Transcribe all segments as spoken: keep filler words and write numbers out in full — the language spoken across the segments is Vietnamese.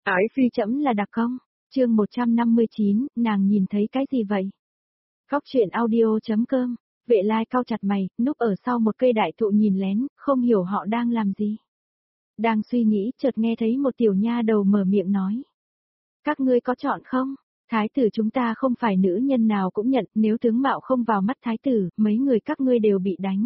Ái phi trẫm là đặc công. Chương một trăm năm mươi chín, nàng nhìn thấy cái gì vậy? Góc truyện audio.com. Vệ Lai cau chặt mày, núp ở sau một cây đại thụ nhìn lén, không hiểu họ đang làm gì. Đang suy nghĩ, chợt nghe thấy một tiểu nha đầu mở miệng nói. Các ngươi có chọn không? Thái tử chúng ta không phải nữ nhân nào cũng nhận, nếu tướng mạo không vào mắt thái tử, mấy người các ngươi đều bị đánh.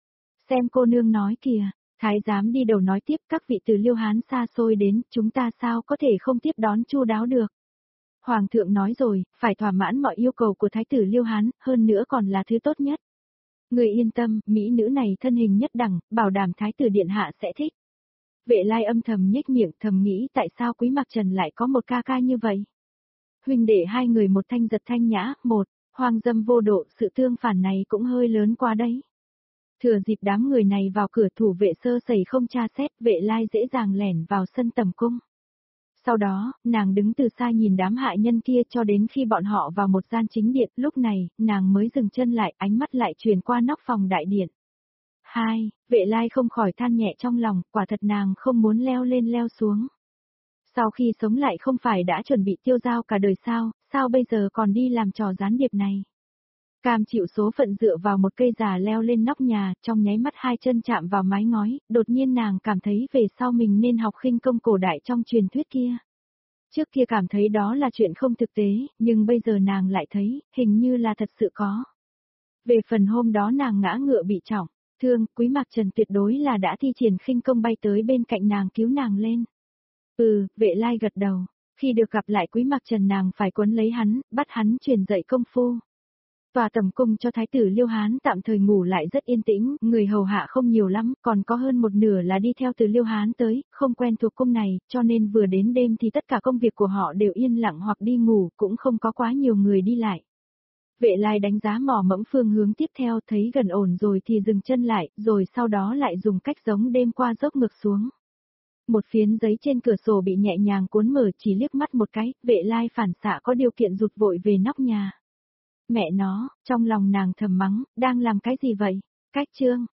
Xem cô nương nói kìa, thái giám đi đầu nói tiếp, các vị từ Liêu Hán xa xôi đến, chúng ta sao có thể không tiếp đón chu đáo được. Hoàng thượng nói rồi, phải thỏa mãn mọi yêu cầu của thái tử Liêu Hán, hơn nữa còn là thứ tốt nhất. Người yên tâm, mỹ nữ này thân hình nhất đẳng, bảo đảm thái tử điện hạ sẽ thích. Vệ Lai âm thầm nhếch miệng, thầm nghĩ tại sao Quý Mặc Trần lại có một ca ca như vậy. Huynh đệ hai người một thanh giật thanh nhã, một, hoang dâm vô độ, sự tương phản này cũng hơi lớn qua đấy. Thừa dịp đám người này vào cửa, thủ vệ sơ sẩy không tra xét, Vệ Lai dễ dàng lẻn vào sân tầm cung. Sau đó, nàng đứng từ xa nhìn đám hạ nhân kia cho đến khi bọn họ vào một gian chính điện, lúc này, nàng mới dừng chân lại, ánh mắt lại truyền qua nóc phòng đại điện. Hai, Vệ Lai không khỏi than nhẹ trong lòng, quả thật nàng không muốn leo lên leo xuống. Sau khi sống lại không phải đã chuẩn bị tiêu dao cả đời sao, sao bây giờ còn đi làm trò gián điệp này. Cam chịu số phận dựa vào một cây già leo lên nóc nhà, trong nháy mắt hai chân chạm vào mái ngói, đột nhiên nàng cảm thấy về sau mình nên học khinh công cổ đại trong truyền thuyết kia. Trước kia cảm thấy đó là chuyện không thực tế, nhưng bây giờ nàng lại thấy, hình như là thật sự có. Về phần hôm đó nàng ngã ngựa bị trọng, thương, Quý Mặc Trần tuyệt đối là đã thi triển khinh công bay tới bên cạnh nàng cứu nàng lên. Ừ, Vệ Lai gật đầu, khi được gặp lại Quý Mặc Trần nàng phải quấn lấy hắn, bắt hắn truyền dạy công phu. Tòa tầm cung cho thái tử Liêu Hán tạm thời ngủ lại rất yên tĩnh, người hầu hạ không nhiều lắm, còn có hơn một nửa là đi theo từ Liêu Hán tới, không quen thuộc cung này, cho nên vừa đến đêm thì tất cả công việc của họ đều yên lặng hoặc đi ngủ, cũng không có quá nhiều người đi lại. Vệ Lai đánh giá mò mẫm phương hướng tiếp theo, thấy gần ổn rồi thì dừng chân lại, rồi sau đó lại dùng cách giống đêm qua dốc ngược xuống. Một phiến giấy trên cửa sổ bị nhẹ nhàng cuốn mở, chỉ liếc mắt một cái, Vệ Lai phản xạ có điều kiện rụt vội về nóc nhà. Mẹ nó, trong lòng nàng thầm mắng, đang làm cái gì vậy? Cách chương,